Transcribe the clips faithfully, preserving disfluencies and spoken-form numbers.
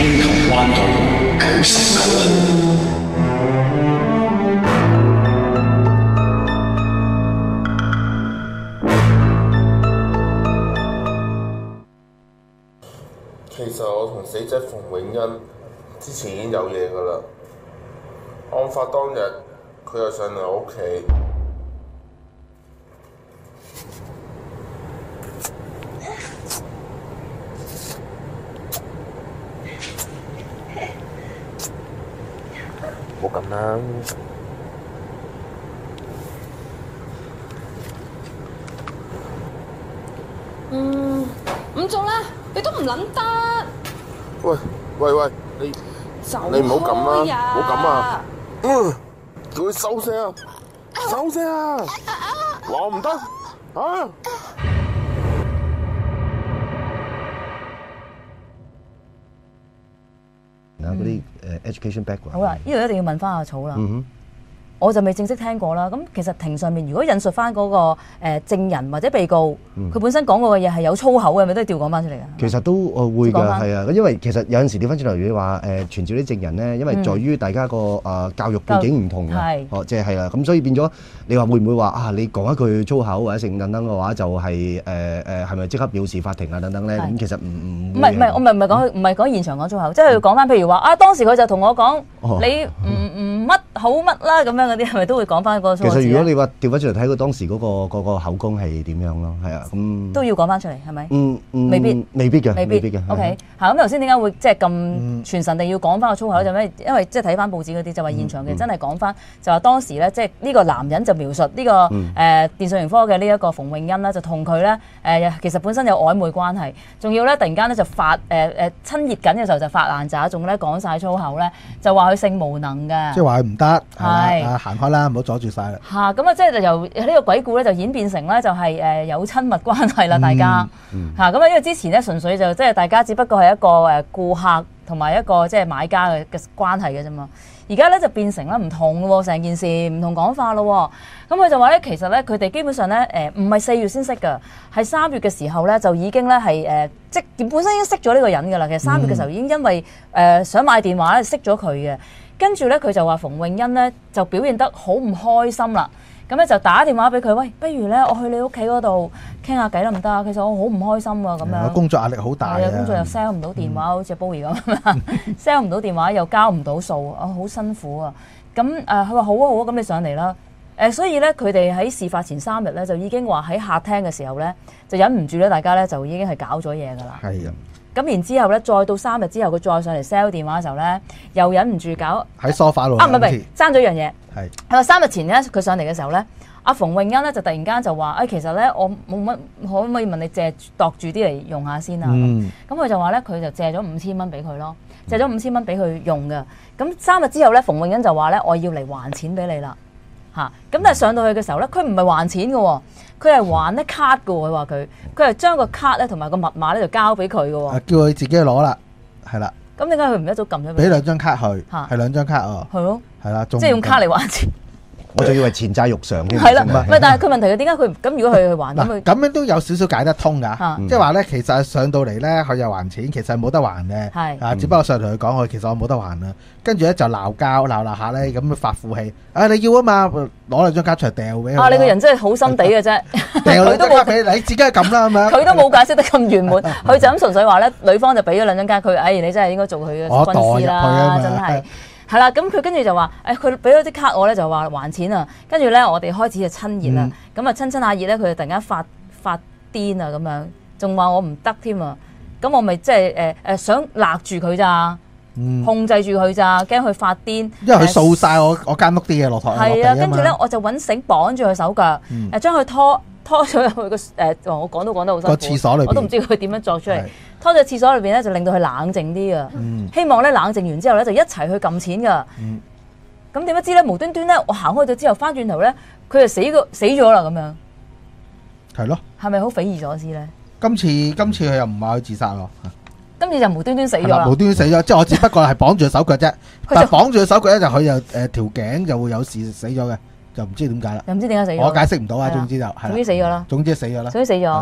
星球關號九十九。 其實我同死者馮永恩之前已經有嘢㗎啦。案發當日，佢又上嚟我屋企。冇咁啦。 嗯，唔做啦，你都唔諗得。 喂喂喂，你你唔好咁啦，唔好咁啊！嗯，叫佢收聲啊，收聲啊！話我唔得啊！ 嗰啲誒 education background。 好啦，呢度一定要問翻阿草啦。 嗯哼。 我就未正式聽過啦。咁其實庭上面如果引述翻嗰個誒證人或者被告，佢本身講過嘅嘢係有粗口嘅，咪都要調講翻出嚟㗎？ 其實都誒會㗎，係啊，因為其實有陣時調翻轉頭，如果話誒傳召啲證人咧，因為在於大家個誒教育背景唔同嘅，哦，即係係啦，咁所以變咗你話會唔會話啊？你講一句粗口或者性等等嘅話，就係誒誒係咪即刻藐視法庭啊等等咧？咁其實唔唔唔係唔係，我唔係唔係講唔係講現場講粗口，即係要講翻譬如話啊，當時佢就同我講你唔唔乜好乜啦咁樣嗰啲，係咪都會講翻嗰個粗口？ 其實如果你話調翻轉嚟睇佢當時嗰個嗰個口供係點樣咯，係啊，咁都要講翻出嚟係咪？ 嗯嗯， 未必未必嘅， 未必嘅。OK，嚇咁頭先點解會即係咁全神地要講翻個粗口就咩？因為即係睇翻報紙嗰啲就話現場嘅真係講翻，就話當時咧即係呢個男人就描述呢個誒電訊盈科嘅呢一個馮永恩啦，就同佢咧誒其實本身有曖昧關係，仲要咧突然間咧就發誒誒親熱緊嘅時候就發爛渣，仲咧講晒粗口咧，就話佢性無能嘅， 即係話佢唔得， 係啊行開啦，唔好阻住晒啦。 嚇咁啊，即係由呢個鬼故咧就演變成咧就係誒有親密關係啦，大家嚇咁啊，因為之前咧純粹就即係大家只不過係一個誒顧客同埋一個即係買家嘅嘅關係嘅啫嘛。而家咧就變成咧唔同咯，成件事唔同講法咯。咁佢就話咧，其實咧佢哋基本上咧誒唔係四月先識㗎，係三月嘅時候咧就已經咧係誒即係本身已經識咗呢個人㗎啦。其實三月嘅時候已經因為誒、呃、想買電話咧識咗佢嘅，跟住咧佢就話馮永恩咧就表現得好唔開心啦。咁咧就打電話俾佢，喂，不如咧我去你屋企嗰度傾下偈得唔得？其實我好唔開心啊，咁樣。 工作壓力好大啊！ 工作又 sell 唔到電話，好似 Bowie 咁，sell 唔到電話又交唔到數，啊好辛苦啊！咁誒，佢話好啊好啊，咁你上嚟啦。誒，所以咧佢哋喺事發前三日咧就已經話喺客廳嘅時候咧就忍唔住咧，大家咧就已經係搞咗嘢㗎啦。 係啊。 咁然之後咧，再到三日之後，佢再上嚟 sell 電話嘅時候咧，又忍唔住搞喺梳化度。 啊，唔係唔係，爭咗一樣嘢。 係。 佢話三日前咧，佢上嚟嘅時候咧，阿馮永恩咧就突然間就話：誒、哎，其實咧我冇乜，可唔可以問你借度住啲嚟用下先啊？咁佢、嗯、就話咧，佢就借咗五千蚊俾佢咯，借咗五千蚊俾佢用嘅。咁三日之後咧，馮永恩就話咧：我要嚟還錢俾你啦。嚇、啊！咁但係上到去嘅時候咧，佢唔係還錢嘅喎。佢係還咧卡嘅喎，佢話佢，佢係將個卡咧同埋個密碼咧就交俾佢嘅喎。 叫佢自己去攞啦，係啦。 咁點解佢唔一早撳咗？ 俾兩張卡佢，係兩張卡啊。 係咯。 係啦， 即係用卡嚟還錢。 我仲以為前債肉償添。 係啦，唔係，但係佢問題係點解佢咁？如果佢去還咁佢咁樣都有少少解得通㗎。即係話咧，其實上到嚟咧，佢又還錢，其實冇得還嘅。係啊，只不過上同佢講，佢其實我冇得還啦。跟住咧就鬧交，鬧鬧下咧咁發負氣。啊，你要啊嘛，攞兩張卡出嚟掉俾佢。啊， 你個人真係好心地嘅啫。 掉兩張卡俾你，自己係咁啦，係咪？ 佢都冇解釋得咁圓滿，佢就咁純粹話咧，女方就俾咗兩張卡佢。哎，你真係應該做佢嘅軍師啦，真係。係啦，咁佢跟住就話，誒佢俾咗啲卡我咧，就話還錢啊。跟住咧，我哋開始就親熱啦。咁啊親親下熱咧，佢就突然間發發癲啊咁樣，仲話我唔得添啊。咁我咪即係誒誒想勒住佢咋，控制住佢咋，驚佢發癲。因為佢掃晒我我間屋啲嘢落台。 係啊，跟住咧我就揾繩綁住佢手腳，誒將佢拖拖咗入去個誒，我講都講得好辛苦。個廁所裏邊， 我都唔知佢點樣作出嚟。拖咗廁所裏邊咧，就令到佢冷靜啲啊！嗯、希望咧冷靜完之後咧，就一齊去撳錢噶。咁點不知咧，無端端咧，我行開咗之後，翻轉頭咧，佢就死個死咗啦咁樣。 係咯。 係咪好匪夷所思咧？ 今次今次佢又唔話佢自殺咯。 今次就無端端死咗啦。 無端端死咗，即係我只不過係綁住佢手腳啫。但係綁住佢手腳咧，就佢又誒條頸就會有事死咗嘅，就唔知點解啦。 又唔知點解死咗。 我解釋唔到啊，總之就總之死咗啦。 總之死咗啦。 總之死咗。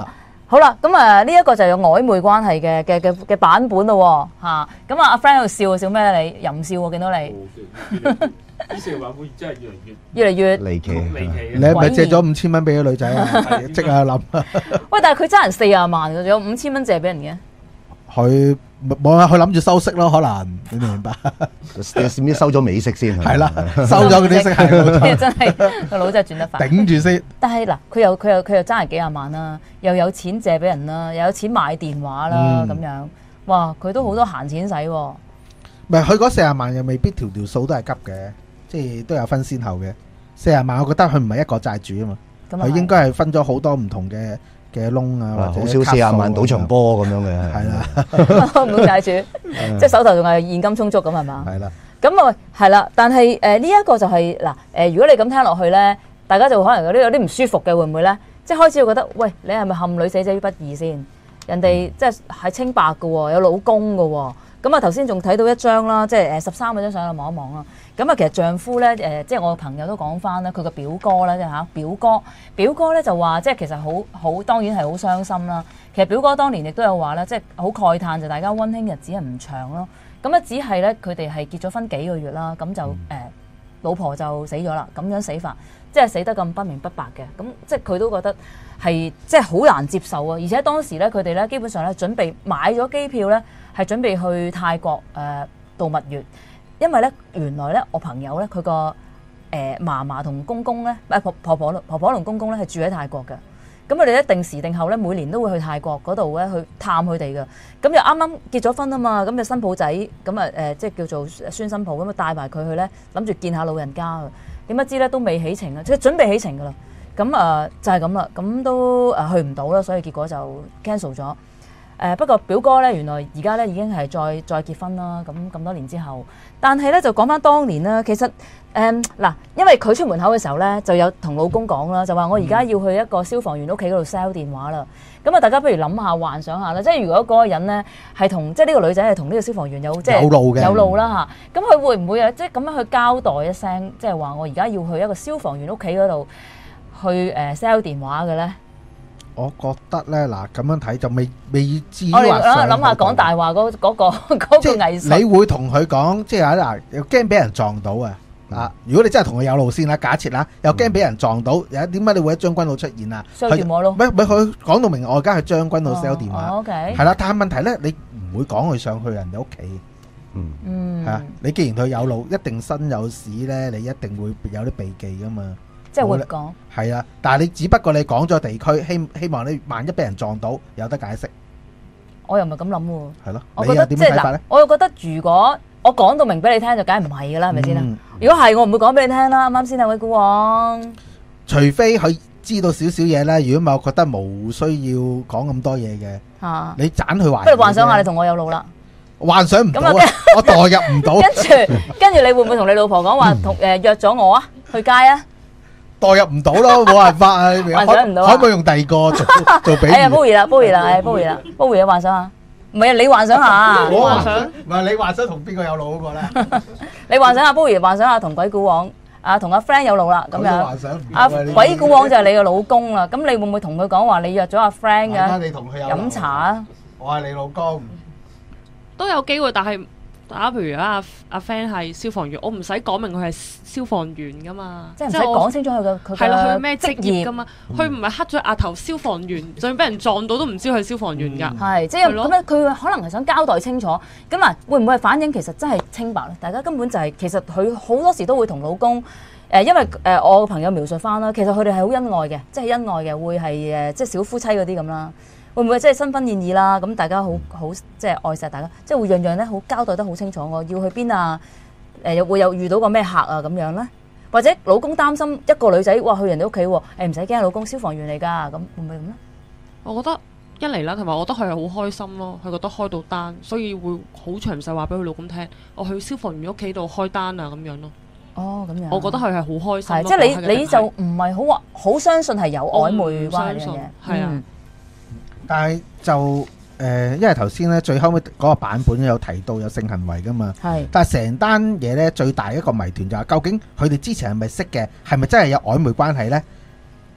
好啦，咁啊呢一個就有曖昧關係嘅嘅嘅嘅版本咯喎，嚇咁啊阿 friend 喺度笑笑咩？你淫笑喎，見到你。 呢四個版本真係越嚟越越嚟越離奇， 離奇。 你係咪借咗五千蚊俾個女仔啊？即刻諗。 喂，但係佢爭人四廿萬嘅，仲有五千蚊借俾人嘅。 佢冇啊，佢諗住收息咯，可能你明唔明白？ 點知收咗美息先係啦，收咗嗰啲息係真係個腦真係轉得快。 頂住先。 但係嗱，佢又佢又佢又爭人幾廿萬啦，又有錢借俾人啦，又有錢買電話啦，咁樣哇，佢都好多閒錢使喎。 唔係佢嗰四廿萬又未必條條數都係急嘅，即係都有分先後嘅。四廿萬我覺得佢唔係一個債主啊嘛，佢應該係分咗好多唔同嘅嘅窿啊，或者好少四廿萬賭場波咁樣嘅， 係啦， 唔好債主，即係手頭仲係現金充足咁係嘛？ 係啦， 咁啊係啦，但係誒呢一個就係嗱誒，如果你咁聽落去咧，大家就可能有啲有啲唔舒服嘅，會唔會咧？即係開始會覺得，喂，你係咪陷女死者於不義先？人哋即係係清白嘅喎，有老公嘅喎。咁啊頭先仲睇到一張啦，即係誒十三嗰張相，望一望啦。咁啊其實丈夫咧誒，即係我個朋友都講翻啦，佢個表哥咧即係嚇表哥，表哥咧就話即係其實好好當然係好傷心啦。其實表哥當年亦都有話咧，即係好慨嘆就大家溫馨日子係唔長咯。咁啊只係咧佢哋係結咗婚幾個月啦，咁就誒、呃、老婆就死咗啦，咁樣死法，即係死得咁不明不白嘅。咁即係佢都覺得係即係好難接受啊！而且當時咧佢哋咧基本上咧準備買咗機票咧。係準備去泰國誒、呃、度蜜月，因為咧原來咧我朋友咧佢個誒嫲嫲同公公咧，誒婆婆婆婆婆同公公咧係住喺泰國嘅，咁佢哋一定時定候咧每年都會去泰國嗰度咧去探佢哋嘅，咁就啱啱結咗婚啊嘛，咁就新抱仔咁啊誒即係叫做孫新抱咁啊帶埋佢去咧，諗住見下老人家嘅，點不知咧都未起程啊，即係準備起程噶啦，咁啊、呃、就係咁啦，咁都誒去唔到啦，所以結果就 cancel 咗。誒、呃、不過表哥咧，原來而家咧已經係再再結婚啦。咁咁多年之後，但係咧就講翻當年啦。其實誒嗱、呃，因為佢出門口嘅時候咧，就有同老公講啦，就話我而家要去一個消防員屋企嗰度 sell 電話啦。咁啊，大家不如諗下幻想下啦，即係如果嗰個人咧係同即係呢個女仔係同呢個消防員有即係有路嘅有路啦嚇。咁佢會唔會啊？即係咁樣去交代一聲，即係話我而家要去一個消防員屋企嗰度去誒 sell 電話嘅咧？ 我覺得咧嗱，咁樣睇就未未至於我話哋諗下講大話嗰嗰個嗰個藝術。 你會同佢講，即係嗱，又驚俾人撞到啊！啊，如果你真係同佢有路線啦，假設啦，又驚俾人撞到，又點解你會喺將軍澳出現啊 ？sell電話咯， 唔係唔係，佢講到明，我而家去將軍澳 sell 電話。 哦 OK， 係啦，但係問題咧，你唔會講佢上去人哋屋企。 嗯嗯， 係啊，你既然佢有路，一定身有屎咧，你一定會有啲避忌噶嘛。 即係會講係啊，但係你只不過你講咗地區，希希望你萬一俾人撞到，有得解釋。 我又唔係咁諗喎。 係咯， 我覺得即係嗱，我又覺得如果我講到明俾你聽，就梗係唔係㗎啦，係咪先啊？如果係，我唔會講俾你聽啦。啱啱先啊，位古王， 除非佢知道少少嘢啦，如果唔係，我覺得冇需要講咁多嘢嘅。嚇，你斬佢懷疑。 不如幻想下你同我有路啦。 幻想唔到啊！我代入唔到。 跟住跟住，你會唔會同你老婆講話同誒約咗我啊？去街啊？ 代入唔到咯，冇辦法啊！ 幻想唔到， 可唔可以用第二個做做比喻？ 哎呀，煲熱啦，煲熱啦，哎，煲熱啦，煲熱啊！幻想下，唔係啊，你幻想下。 我幻想，唔係你幻想同邊個有路嗰個咧？ 你幻想下，煲熱幻想下同鬼古王啊，同阿 friend 有路啦，咁樣。 幻想阿鬼古王就係你嘅老公啦，咁你會唔會同佢講話？你約咗阿 friend 嘅？ 你同佢有飲茶啊？ 我係你老公， 都有機會，但係。打譬如啊，阿 friend 係消防員，我唔使講明佢係消防員噶嘛， 即係唔使講清楚佢嘅佢係啦，佢咩職業噶嘛，佢唔係黑咗額頭消防員，就算俾人撞到都唔知佢係消防員㗎。 係、嗯，即係咁樣，佢可能係想交代清楚。咁嗱，會唔會係反映其實真係清白咧？大家根本就係、是、其實佢好多時都會同老公誒、呃，因為誒、呃、我個朋友描述翻啦，其實佢哋係好恩愛嘅，即係恩愛嘅，會係誒即係小夫妻嗰啲咁啦。會唔會即係新婚燕爾啦？咁大家好好即係愛錫大家，即係會樣樣咧好交代得好清楚。我要去邊啊？誒又會有遇到個咩客啊咁樣咧？或者老公擔心一個女仔哇去人哋屋企喎，誒唔使驚，老公消防員嚟㗎，咁會唔會咁咧？ 我覺得一嚟啦，同埋我覺得佢係好開心咯，佢覺得開到單，所以會好詳細話俾佢老公聽，我去消防員屋企度開單啊咁樣咯。 哦，咁樣。我覺得佢係好開心。 係即係你你就唔係好話好相信係有曖昧關係嘅， 係啊。 但係就誒、呃，因為頭先咧最後尾嗰個版本有提到有性行為噶嘛，係。但係成單嘢咧最大一個謎團就係究竟佢哋之前係咪識嘅，係咪真係有曖昧關係咧？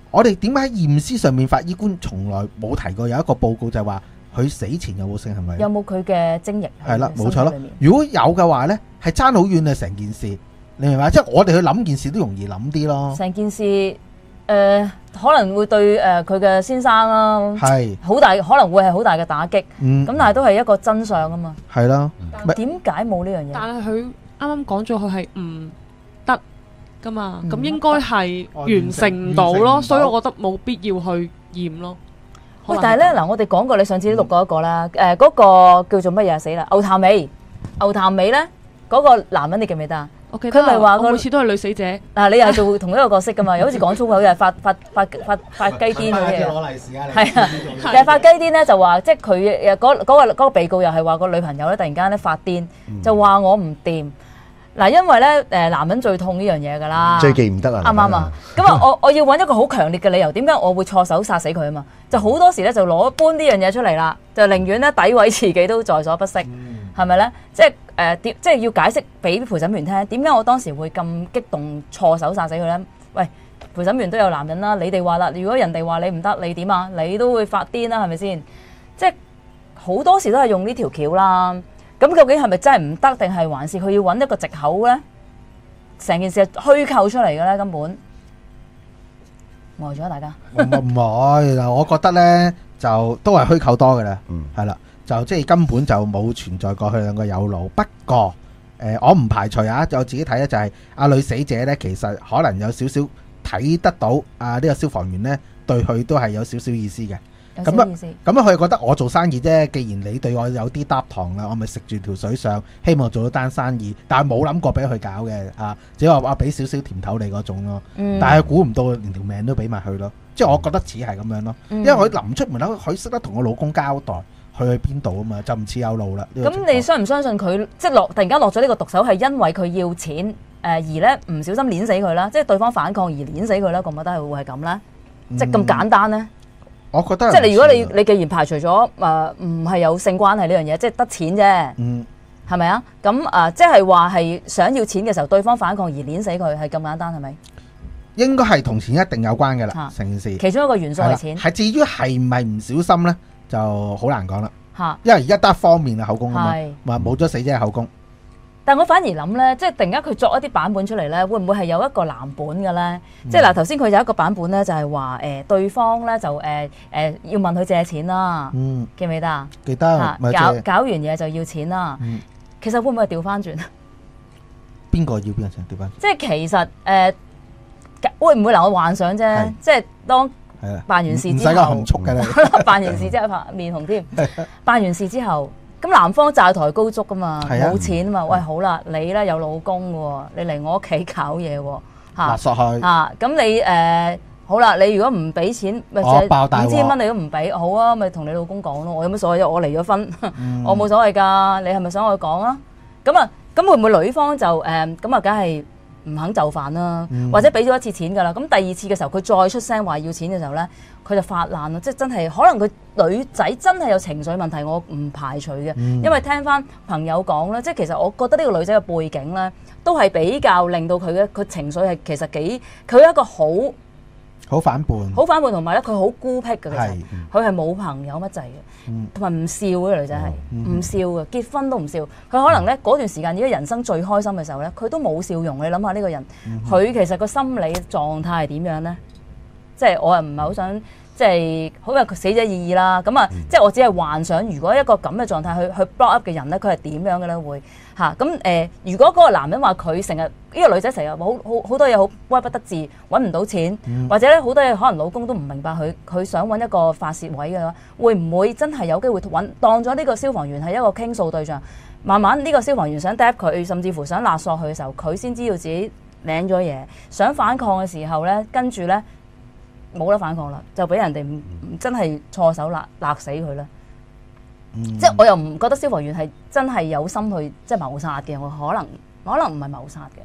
我哋點解喺驗屍上面法醫官從來冇提過有一個報告就係話佢死前有冇性行為？ 有冇佢嘅精液？ 係啦，冇錯咯。如果有嘅話呢，係爭好遠啊！成件事，你明白？即係我哋去諗件事都容易諗啲咯。 成件事誒、呃、可能會對誒佢嘅先生啦，係好大可能會係好大嘅打擊。咁、嗯、但係都係一個真相啊嘛。係啦。點解冇呢樣嘢？ 但係佢啱啱講咗佢係唔得噶嘛，咁、嗯、應該係完成唔到咯，所以我覺得冇必要去驗咯。 喂，但係咧嗱，我哋講過你上次都錄過一個啦，誒、嗯、嗰、呃那個叫做乜嘢死啦？牛潭尾，牛潭尾咧嗰、那個男人你記唔記得啊？佢咪話個每次都係女死者。嗱， 你又做同一個角色噶嘛？又好似講粗口又係發發發發發雞癲嗰啲嘢。攞利是啊！係啊，其實發雞癲咧就話，即係佢誒嗰嗰個嗰、那個被告又係話個女朋友咧突然間咧發癲，嗯、就話我唔掂。嗱，因為咧誒男人最痛呢樣嘢㗎啦， 最忌唔得啊， 啱唔啱啊？咁啊，我我要揾一個好強烈嘅理由，點解我會錯手殺死佢啊嘛？就好多時咧就攞搬呢樣嘢出嚟啦，就寧願咧詆毀自己都在所不惜，係咪咧？即係誒點即係要解釋俾陪審員聽，點解我當時會咁激動錯手殺死佢咧？喂，陪審員都有男人啦，你哋話啦，如果人哋話你唔得，你點啊？你都會發癲啦，係咪先？即係好多時都係用呢條橋啦。咁究竟係咪真係唔得，定係還是佢要揾一個藉口咧？成件事係虛構出嚟嘅咧，根本呆咗大家。 唔唔係嗱，我覺得咧就都係虛構多嘅啦。嗯，係啦，就即係根本就冇存在過佢兩個有腦。不過誒、呃，我唔排除啊，我自己睇咧就係、是、阿女死者咧，其實可能有少少睇得到啊呢、這個消防員咧對佢都係有少少意思嘅。咁啊，咁啊，佢覺得我做生意啫。既然你對我有啲搭堂啦，我咪食住條水上，希望做到單生意。但係冇諗過俾佢搞嘅啊，只係話俾少少甜頭你嗰種咯。嗯、但係估唔到連條命都俾埋佢咯。即係我覺得似係咁樣咯。嗯、因為佢臨出門口，佢識得同我老公交代佢去邊度啊嘛，就唔似有路啦。 咁、這個、你相唔相信佢即係落突然間落咗呢個毒手係因為佢要錢誒、呃、而咧唔小心碾死佢啦？即係對方反抗而碾死佢啦？覺唔覺得係會係咁咧？嗯、即係咁簡單咧？ 我覺得即係你如果你你既然排除咗誒唔係有性關係呢樣嘢，即係得錢啫，嗯，係咪啊？咁誒、呃、即係話係想要錢嘅時候，對方反抗而碾死佢，係咁簡單係咪？ 應該係同錢一定有關嘅啦，成件事。 其中一個元素係錢。係至於係唔係唔小心咧，就好難講啦。嚇，因為而家得一方面嘅口供啊嘛，冇咗死者嘅口供。 但我反而諗咧，即係突然間佢作一啲版本出嚟咧，會唔會係有一個藍本嘅咧？嗯、即係嗱，頭先佢有一個版本咧，就係話誒對方咧就誒誒、呃呃、要問佢借錢啦，嗯、記唔記得啊？ 記得。 啊、搞搞完嘢就要錢啦。嗯、其實會唔會係調翻轉？ 邊個要邊個錢調翻轉？ 即係其實誒、呃、會唔會嗱？我幻想啫，是即係當辦完事之後，唔使咁含蓄嘅啦。辦完事之後面紅添，辦完事之後。咁男方債台高築噶嘛，冇、啊、錢啊嘛，喂好啦，你咧有老公嘅，你嚟我屋企搞嘢喎， 勒索佢啊，咁你誒、呃、好啦，你如果唔俾錢，咪五千蚊你都唔俾，好啊，咪同你老公講咯，我有乜所謂？我離咗婚，嗯、我冇所謂噶，你係咪想我講啊？咁啊，咁會唔會女方就誒咁啊？梗係唔肯就範啦，嗯、或者俾咗一次錢噶啦，咁第二次嘅時候佢再出聲話要錢嘅時候咧？佢就發爛咯，即係真係可能佢女仔真係有情緒問題，我唔排除嘅，嗯、因為聽翻朋友講咧，即係其實我覺得呢個女仔嘅背景咧，都係比較令到佢嘅佢情緒係其實幾，佢係一個好好反叛， 好反叛同埋咧佢好孤僻嘅，其實佢係冇朋友乜滯嘅，同埋唔笑嘅女仔係唔笑嘅，結婚都唔笑，佢可能咧嗰段時間如果人生最開心嘅時候咧，佢都冇笑容。你諗下呢個人，佢、嗯、其實個心理狀態係點樣咧？即係我又唔係好想，即係好有死者意義啦。咁啊，嗯、即係我只係幻想，如果一個咁嘅狀態去去 block up 嘅人咧，佢係點樣嘅咧？會嚇咁誒？如果嗰個男人話佢成日呢個女仔成日好好好多嘢好屈不得志，揾唔到錢，嗯、或者咧好多嘢可能老公都唔明白佢，佢想揾一個發泄位嘅話，會唔會真係有機會揾當咗呢個消防員係一個傾訴對象？慢慢呢個消防員想 drop 佢，甚至乎想勒索佢嘅時候，佢先知道自己領咗嘢，想反抗嘅時候咧，跟住咧。冇得反抗啦，就俾人哋唔真係錯手勒勒死佢啦。嗯、即係我又唔覺得消防員係真係有心去即係謀殺嘅，我可能可能唔係謀殺嘅，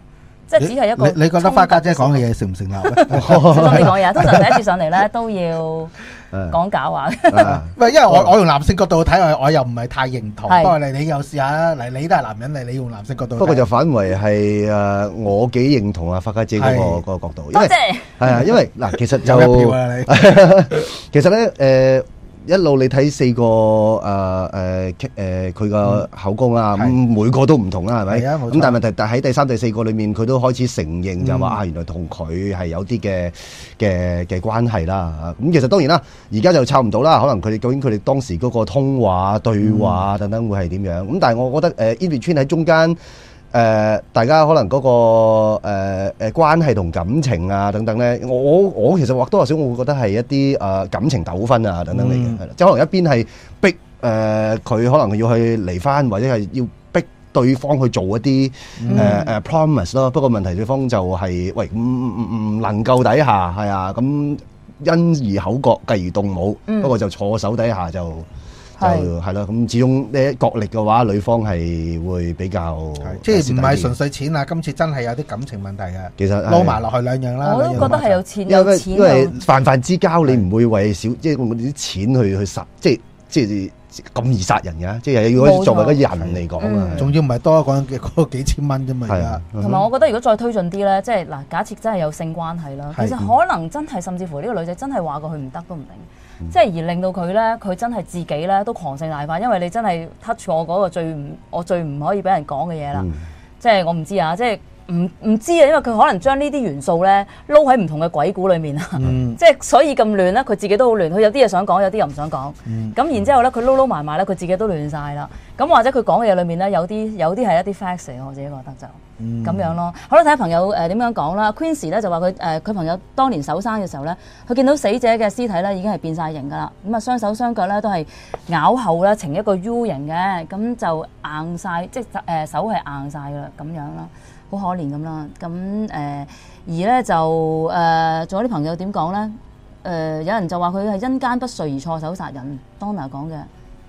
即係只係一個。 你你覺得花家姐講嘅嘢成唔成立咧？ 小心你講嘢，通常第一次上嚟咧都要講假話。 唔係，因為我我用男性角度睇，我我又唔係太認同。不過你你又試下啦，嚟你都係男人嚟，你用男性角度。 不過就反為係誒，我幾認同啊花家姐嗰個嗰個角度。 多謝。 係啊，因為嗱，其實就其實咧誒。一路你睇四個誒誒誒佢個口供啊，咁每個都唔同啦，係咪？咁但係問題，但喺第三、第四個裏面，佢都開始承認就話啊，原來同佢係有啲嘅嘅嘅關係啦。咁其實當然啦，而家就抄唔到啦。可能佢哋究竟佢哋當時嗰個通話、對話等等會係點樣？咁但係我覺得誒 in between 喺中間。誒、呃，大家可能嗰、那個誒誒、呃呃、關係同感情啊等等咧，我我我其實或多或少我會覺得係一啲誒、呃、感情糾紛啊等等嚟嘅，係啦、嗯，即係可能一邊係逼誒佢、呃、可能要去離婚，或者係要逼對方去做一啲誒誒 promise 咯。不過問題對方就係、是、喂唔唔唔能夠底下係啊，咁因而口角繼而動武，嗯、不過就錯手底下就。就係啦，咁始終呢角力嘅話，女方係會比較即係唔係純粹錢啊？今次真係有啲感情問題嘅。 其實撈埋落去兩樣啦。 我都覺得係有錢有錢。因為泛泛之交，你唔會為少即係啲錢去去殺，即係即係咁易殺人嘅。即係如果作為一個人嚟講啊， 仲要唔係多一個人嘅嗰幾千蚊啫嘛。而家同埋我覺得，如果再推進啲咧，即係嗱，假設真係有性關係啦，其實可能真係甚至乎呢個女仔真係話過佢唔得都唔定。即係而令到佢咧，佢真係自己咧都狂性大發，因為你真係 touch 我嗰個最唔，我最唔可以俾人講嘅嘢啦。嗯、即係我唔知啊，即係唔唔知啊，因為佢可能將呢啲元素咧撈喺唔同嘅鬼故裡面啊。嗯、即係所以咁亂咧，佢自己都好亂。佢有啲嘢想講，有啲又唔想講。咁、嗯、然之後咧，佢撈撈埋埋咧，佢自己都亂晒啦。咁或者佢講嘅嘢裡面咧，有啲有啲係一啲 facts 嚟，我自己覺得就。咁、嗯、樣咯，好啦，睇下朋友誒點樣講啦。Queenie 咧就話佢誒佢朋友當年手生嘅時候咧，佢見到死者嘅屍體咧已經係變晒形㗎啦。咁啊雙手雙腳咧都係咬後咧呈一個 U 型嘅，咁就硬晒，即係誒、呃、手係硬晒㗎啦，咁樣啦，好可憐咁啦。咁誒、呃、而咧就誒仲、呃、有啲朋友點講咧？誒、呃、有人就話佢係因姦不遂而錯手殺人。Donna 講嘅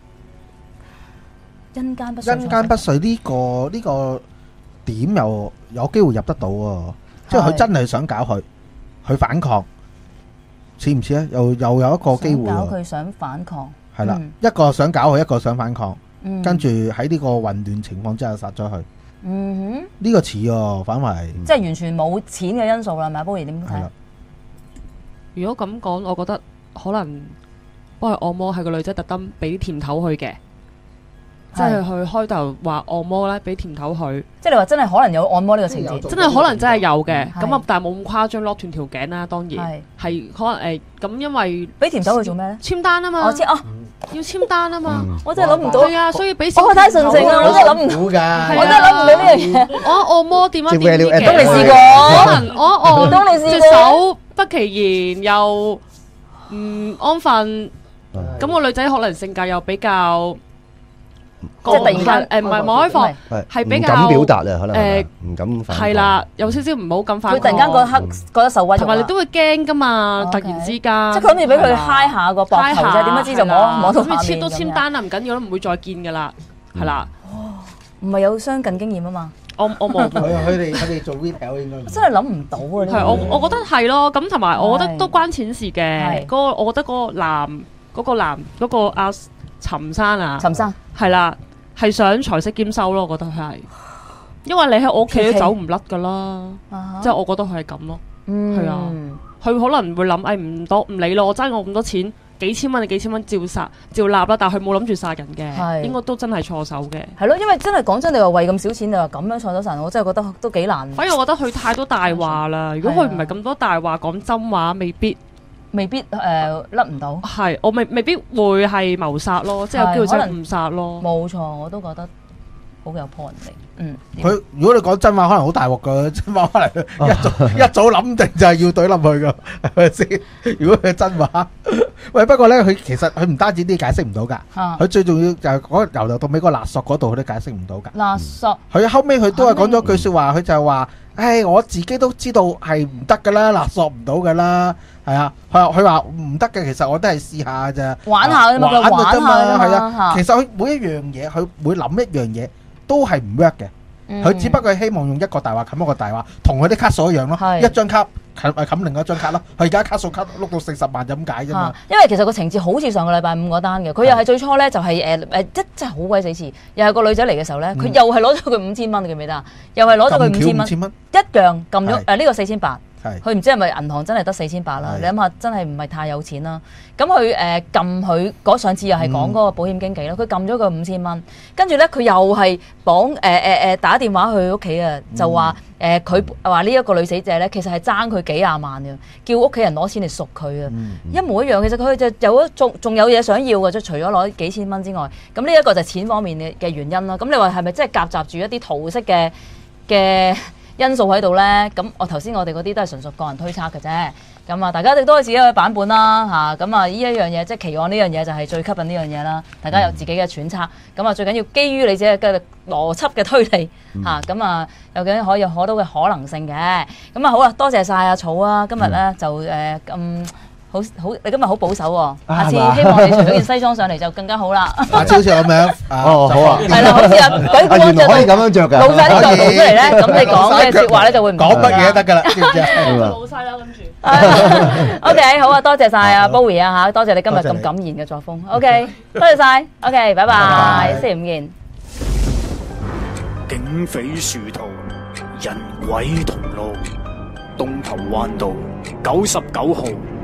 因姦不遂， 因姦不遂呢個呢個。這個點又有機會入得到喎？即係佢真係想搞佢，佢反抗，似唔似啊？又又有一個機會。 搞佢想反抗。 係啦，一個想搞佢，一個想反抗，跟住喺呢個混亂情況之下殺咗佢。嗯哼，呢個似喎，反為即係完全冇錢嘅因素啦，係咪？Bowie點睇？ 如果咁講，我覺得可能幫佢按摩係個女仔特登俾啲甜頭去嘅。即係佢開頭話按摩咧，俾甜頭佢。即係你話真係可能有按摩呢個情節， 真係可能真係有嘅。咁啊，但係冇咁誇張，落斷條頸啦。當然係可能誒，咁因為俾甜頭佢做咩咧？ 簽單啊嘛。我知哦，要簽單啊嘛。我真係諗唔到。係啊，所以俾我太純情啊！我真係諗唔到㗎。我真係諗唔到呢樣嘢。我按摩點樣點嘅？都未試過。可能我按都未試過。隻手不其然又唔安分。咁個女仔可能性格又比較。即係突然間誒唔係冇開放，係比較唔敢表達啊，可能誒唔敢係啦，有少少唔好咁反抗。 佢突然間嗰刻覺得受屈， 同埋你都會驚噶嘛，突然之間。即係佢諗住俾佢揩下個膊頭啫，點不知就摸摸到下面咁樣。 簽都簽單啦，唔緊要啦，唔會再見噶啦，係啦。 唔係有相近經驗啊嘛。 我我冇。 佢佢哋佢哋做 retail 應該。 真係諗唔到啊！ 係我我覺得係咯，咁同埋我覺得都關錢事嘅。嗰個我覺得嗰個男嗰個男嗰個阿陳生啊， 陳生係啦。係想財色兼收咯，我覺得係，因為你喺我屋企都走唔甩噶啦，即係我覺得佢係咁咯，係啊，佢可能會諗，誒唔多唔理咯，我爭我咁多錢，幾千蚊你幾千蚊照殺照納啦，但係佢冇諗住殺人嘅，應該都真係錯手嘅。 係咯，因為真係講真，你話為咁少錢，你話咁樣錯手殺人，我真係覺得都幾難。 反而我覺得佢太多大話啦，如果佢唔係咁多大話講真話，未必。 未必誒甩唔到， 係我未未必會係謀殺咯，即係有機會真係誤殺咯。 冇錯，我都覺得好有 point 嚟。嗯， 佢如果你講真話，可能好大鑊噶，真話可能一早一早諗定就係要懟冧佢噶，係咪先？如果佢真話，喂，不過咧，佢其實佢唔單止啲解釋唔到噶，佢最重要就係嗰由頭到尾個勒索嗰度，佢都解釋唔到噶。 勒索， 佢後尾佢都係講咗句說話，佢就係話。唉，我自己都知道係唔得噶啦，勒索唔到噶啦，係啊，佢佢話唔得嘅，其實我都係試下咋， 玩下啫嘛，玩下啫嘛， 係啊，其實佢每一樣嘢，佢每諗一樣嘢都係唔 work 嘅， 佢只不過係希望用一個大話冚一個大話，同佢啲卡數一樣咯，一張卡冚誒冚另一張卡咯。佢而家卡數卡碌到四十萬就咁解啫嘛。 因為其實個情節好似上個禮拜五嗰單嘅，佢又係最初咧就係誒誒即真係好鬼死似，又係個女仔嚟嘅時候咧，佢又係攞咗佢五千蚊，記唔記得啊？又係攞咗佢五千蚊，一樣撳咗誒呢個四千八。佢唔知係咪銀行真係得四千八啦？你諗下，真係唔係太有錢啦。咁佢誒撳佢嗰上次又係講嗰個保險經紀咯，佢撳咗佢五千蚊，跟住咧佢又係綁誒誒誒打電話去屋企啊，就話誒佢話呢一個女死者咧，其實係爭佢幾廿萬嘅，叫屋企人攞錢嚟贖佢啊，一模一樣。其實佢就有仲仲有嘢想要嘅，即除咗攞幾千蚊之外，咁呢一個就係錢方面嘅嘅原因啦。咁你話係咪真係夾雜住一啲桃色嘅嘅因素喺度咧？咁我頭先我哋嗰啲都係純屬個人推測嘅啫。咁啊，大家亦都可以自己嘅版本啦嚇。咁啊，呢一樣嘢即係奇案呢樣嘢就係最吸引呢樣嘢啦。大家有自己嘅揣測。咁啊，最緊要基於你自己嘅邏輯嘅推理嚇。咁啊，究竟可以有可到嘅可能性嘅。咁啊，好啊，多謝晒阿草啊！今日咧就誒咁。好好，你今日好保守喎。下次希望你除咗件西裝上嚟就更加好啦。 下次好似咁樣， 哦好啊。 係啦，好似阿鬼古安着到可以咁樣着㗎， 露晒啲角度出嚟咧，咁你講嘅説話咧就會唔講乜嘢都得㗎啦，知唔知啊？ 冇晒啦，跟住。 O K，好啊，多謝晒阿 Bowie 啊嚇，多謝你今日咁敢言嘅作風。O K，多謝晒。O K，拜拜，星期五見。 警匪殊途，人鬼同路，東頭灣道九十九號。